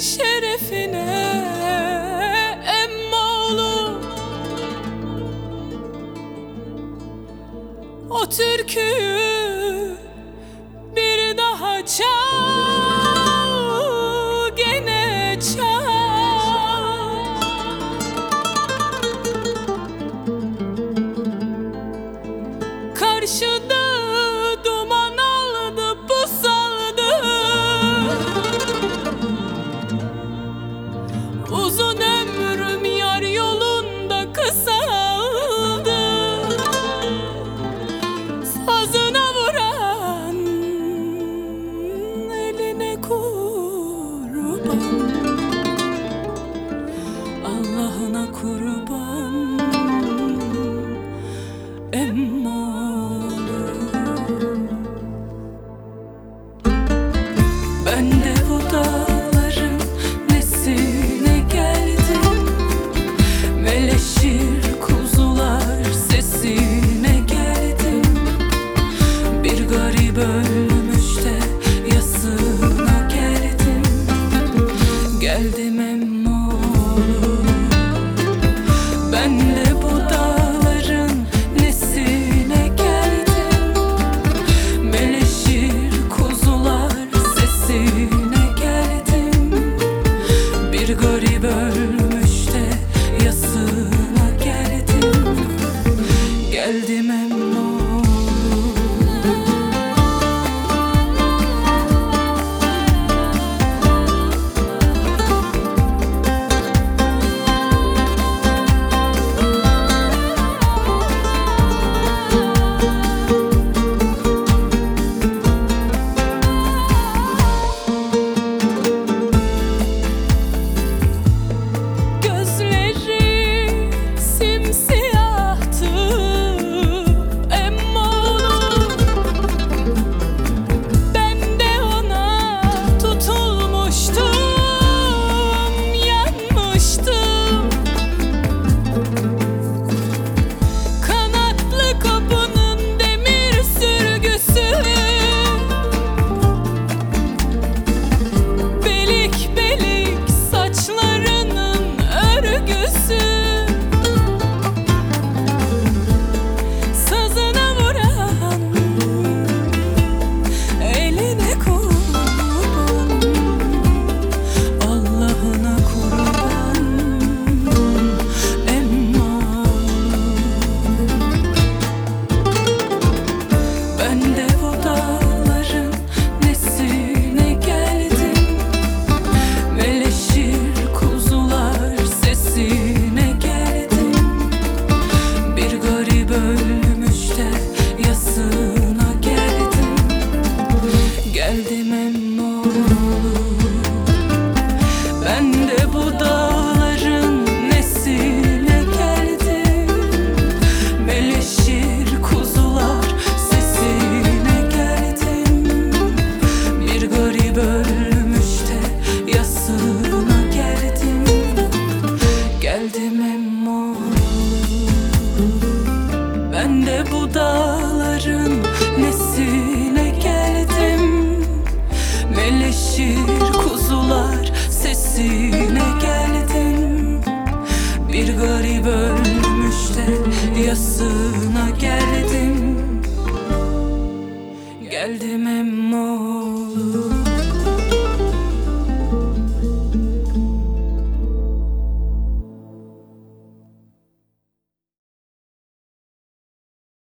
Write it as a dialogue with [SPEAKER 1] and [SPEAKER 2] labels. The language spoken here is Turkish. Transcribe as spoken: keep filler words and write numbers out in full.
[SPEAKER 1] şerefine emmoğlu, o türküyü bir daha çal, gene çal. Karşıda duman aldı, bu saldı, uzun ömrüm yar yolunda kısaldı. Sazına vuran eline kurban, Allah'ına kurban emmoğlu. Ben de bu dağların nesine geldim, meleşir kuzular sesine geldim. Bir garip ölmüş de yasına geldim, geldim emmoğlu. Ben de bu dağların nesine geldim, meleşir kuzular sesine geldim. Bir garip ölmüş de yasına geldim, geldim emmoğlu. Geldim emmoğlu. Ben de bu dağların nesine geldim, meleşir kuzular sesine geldim. Bir garip ölmüş de yasına geldim, geldim emmoğlu. Ben de bu dağların nesine geldim, meleşir kuzular sesine geldim. Bir garip ölmüş de yasına geldim, geldim emmoğlu.